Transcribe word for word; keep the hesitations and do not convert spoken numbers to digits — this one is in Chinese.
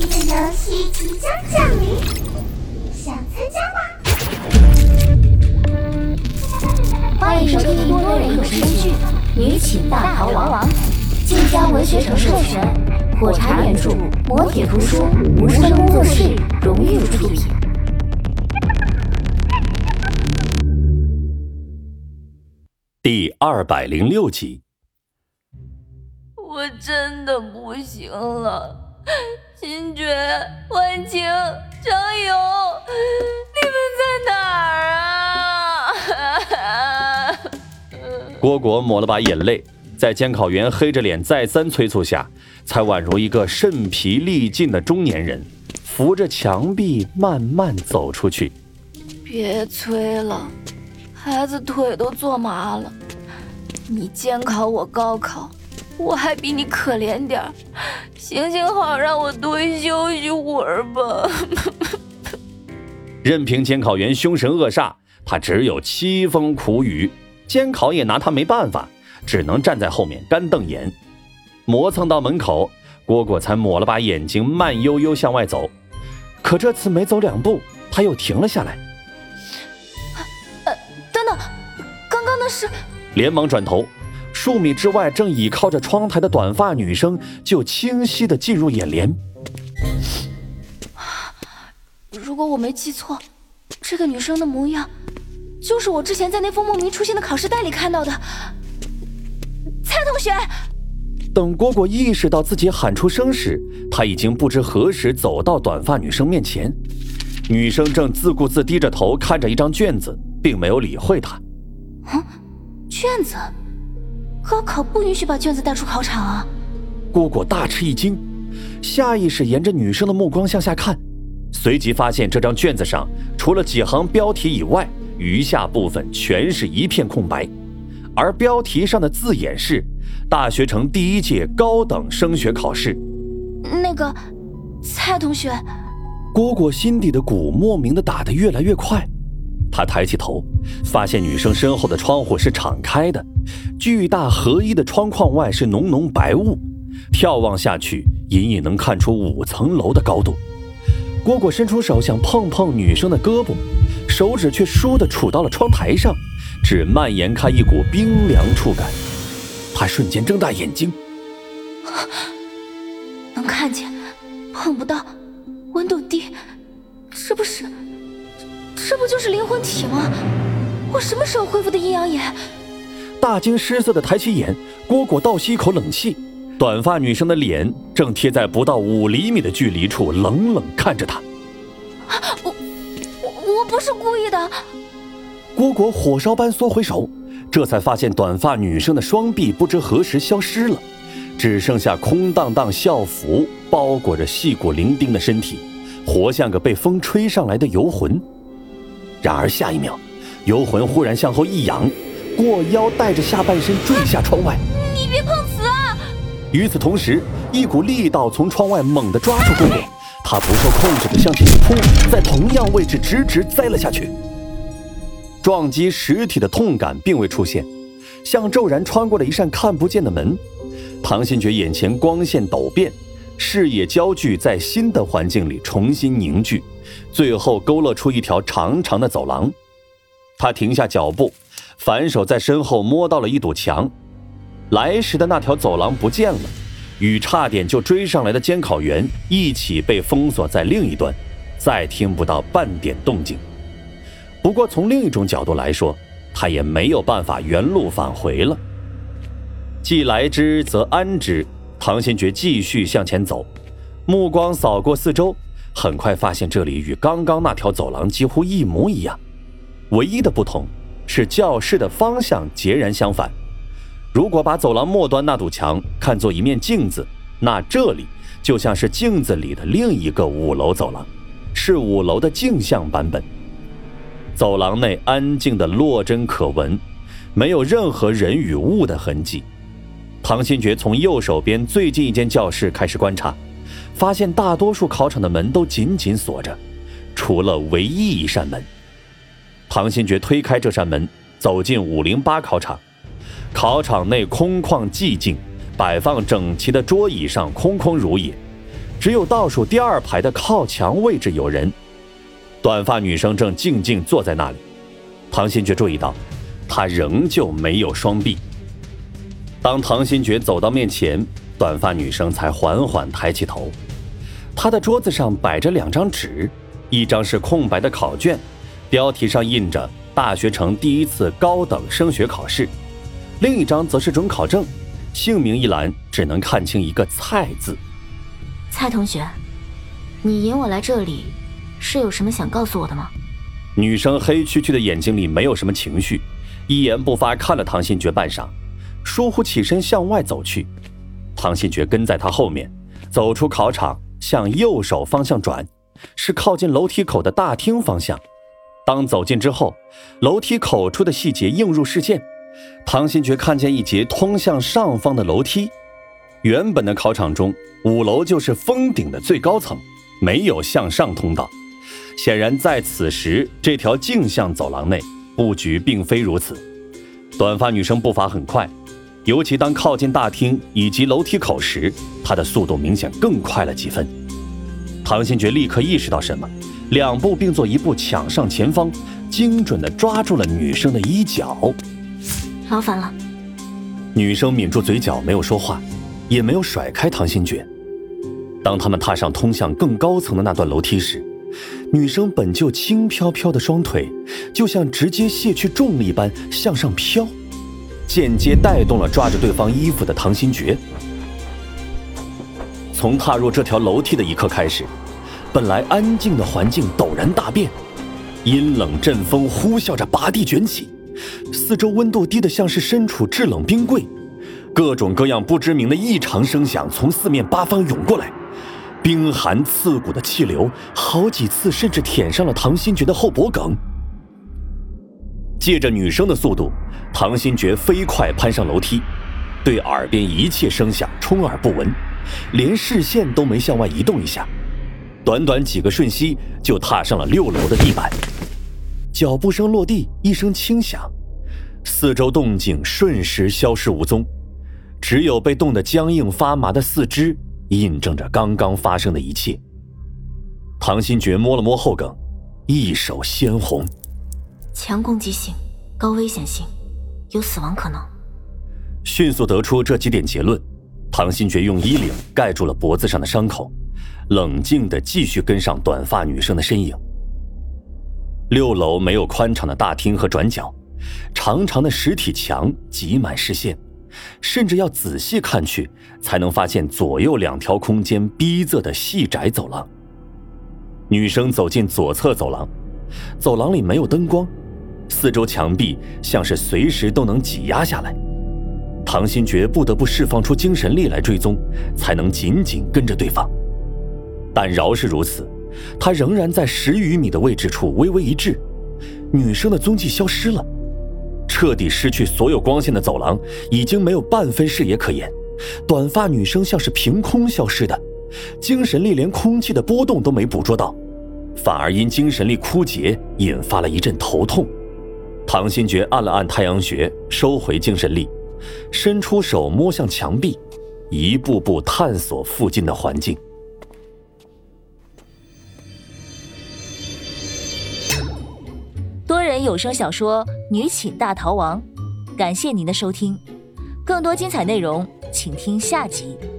的游戏即将降临，想参加吗？ 欢迎收听多人有声剧《女寝大逃亡》，晋江文学城授权，火柴原著，磨铁图书，无声工作室荣誉出品。 第二百零六集。 我真的不行了，新觉、万晴、张友，你们在哪儿啊？ 蝈蝈抹了把眼泪，在监考员黑着脸再三催促下，才宛如一个肾疲力尽的中年人，扶着墙壁慢慢走出去。 别催了，孩子腿都坐麻了。你监考，我高考，我还比你可怜点儿，行行好，让我多休息会儿吧。 任凭监考员凶神恶煞，他只有凄风苦雨，监考也拿他没办法，只能站在后面干瞪眼。磨蹭到门口，蝈蝈才抹了把眼睛，慢悠悠向外走。可这次没走两步，他又停了下来。 呃，等等，刚刚那是…… 连忙转头，数米之外正倚靠着窗台的短发女生就清晰地进入眼帘。 如果我没记错，这个女生的模样就是我之前在那封莫名出现的考试袋里看到的。蔡同学！ 等蝈蝈意识到自己喊出声时，他已经不知何时走到短发女生面前。女生正自顾自低着头看着一张卷子，并没有理会他。 嗯，卷子？高考不允许把卷子带出考场啊！ 蝈蝈大吃一惊，下意识沿着女生的目光向下看，随即发现这张卷子上除了几行标题以外，余下部分全是一片空白，而标题上的字眼是大学城第一届高等升学考试。 那个蔡同学， 蝈蝈心底的鼓莫名的打得越来越快。他抬起头，发现女生身后的窗户是敞开的，巨大合一的窗框外是浓浓白雾，眺望下去隐隐能看出五层楼的高度。蝈蝈伸出手想碰碰女生的胳膊，手指却倏地杵到了窗台上，只蔓延开一股冰凉触感。他瞬间睁大眼睛， 能看见，碰不到，温度低，这不是这不就是灵魂体吗？我什么时候恢复的阴阳眼？ 大惊失色地抬起眼，蝈蝈倒吸一口冷气。短发女生的脸正贴在不到五厘米的距离处，冷冷看着他。 我我我不是故意的。 蝈蝈火烧般缩回手，这才发现短发女生的双臂不知何时消失了，只剩下空荡荡校服包裹着细骨伶仃的身体，活像个被风吹上来的游魂。然而下一秒，游魂忽然向后一仰，过腰带着下半身坠下窗外。 你别碰瓷啊！ 与此同时，一股力道从窗外猛地抓住蝈蝈，他不受控制地向前一扑，在同样位置直直栽了下去。撞击实体的痛感并未出现，像骤然穿过了一扇看不见的门。唐新觉眼前光线陡变，视野焦距在新的环境里重新凝聚，最后勾勒出一条长长的走廊。他停下脚步，反手在身后摸到了一堵墙。来时的那条走廊不见了，与差点就追上来的监考员一起被封锁在另一端，再听不到半点动静。不过从另一种角度来说，他也没有办法原路返回了。既来之则安之，唐新觉继续向前走，目光扫过四周，很快发现这里与刚刚那条走廊几乎一模一样，唯一的不同是教室的方向截然相反。如果把走廊末端那堵墙看作一面镜子，那这里就像是镜子里的另一个五楼走廊，是五楼的镜像版本。走廊内安静的落针可闻，没有任何人与物的痕迹。唐新觉从右手边最近一间教室开始观察，发现大多数考场的门都紧紧锁着，除了唯一一扇门。唐新觉推开这扇门，走进五零八考场。考场内空旷寂静，摆放整齐的桌椅上空空如也， 只有倒数第二排的靠墙位置有人。短发女生正静静坐在那里，唐新觉注意到她仍旧没有双臂。当唐新觉走到面前，短发女生才缓缓抬起头。她的桌子上摆着两张纸，一张是空白的考卷，标题上印着大学城第一次高等升学考试，另一张则是准考证，姓名一栏只能看清一个蔡字。 蔡同学，你引我来这里是有什么想告诉我的吗？ 女生黑黢黢的眼睛里没有什么情绪，一言不发看了唐新觉半晌，倏忽起身向外走去。唐新觉跟在她后面，走出考场，向右手方向转，是靠近楼梯口的大厅方向。当走近之后，楼梯口处的细节映入视线，唐新觉看见一节通向上方的楼梯。原本的考场中，五楼就是封顶的最高层，没有向上通道。显然在此时这条径向走廊内布局并非如此。短发女生步伐很快，尤其当靠近大厅以及楼梯口时，她的速度明显更快了几分。唐新觉立刻意识到什么，两步并作一步抢上前方，精准地抓住了女生的衣角。 劳烦了。 女生抿住嘴角，没有说话，也没有甩开唐新觉。当他们踏上通向更高层的那段楼梯时，女生本就轻飘飘的双腿就像直接卸去重力般向上飘，间接带动了抓着对方衣服的唐新觉。从踏入这条楼梯的一刻开始，本来安静的环境陡然大变，阴冷阵风呼啸着拔地卷起，四周温度低得像是身处制冷冰柜，各种各样不知名的异常声响从四面八方涌过来，冰寒刺骨的气流好几次甚至舔上了唐新觉的后脖梗。借着女生的速度，唐新觉飞快攀上楼梯，对耳边一切声响充耳不闻，连视线都没向外移动一下，短短几个瞬息就踏上了六楼的地板。脚步声落地，一声轻响，四周动静瞬时消失无踪，只有被冻得僵硬发麻的四肢印证着刚刚发生的一切。唐新觉摸了摸后梗，一手鲜红。 强攻击性，高危险性，有死亡可能。 迅速得出这几点结论，唐新觉用衣领盖住了脖子上的伤口，冷静地继续跟上短发女生的身影。六楼没有宽敞的大厅和转角，长长的实体墙挤满视线，甚至要仔细看去才能发现左右两条空间逼仄的细窄走廊。女生走进左侧走廊，走廊里没有灯光，四周墙壁像是随时都能挤压下来。唐新觉不得不释放出精神力来追踪，才能紧紧跟着对方。但饶是如此，他仍然在十余米的位置处微微一滞，女生的踪迹消失了。彻底失去所有光线的走廊已经没有半分视野可言，短发女生像是凭空消失的，精神力连空气的波动都没捕捉到，反而因精神力枯竭引发了一阵头痛。唐新觉按了按太阳穴，收回精神力，伸出手摸向墙壁，一步步探索附近的环境。 多人有声小说《女寝大逃亡》，感谢您的收听，更多精彩内容请听下集。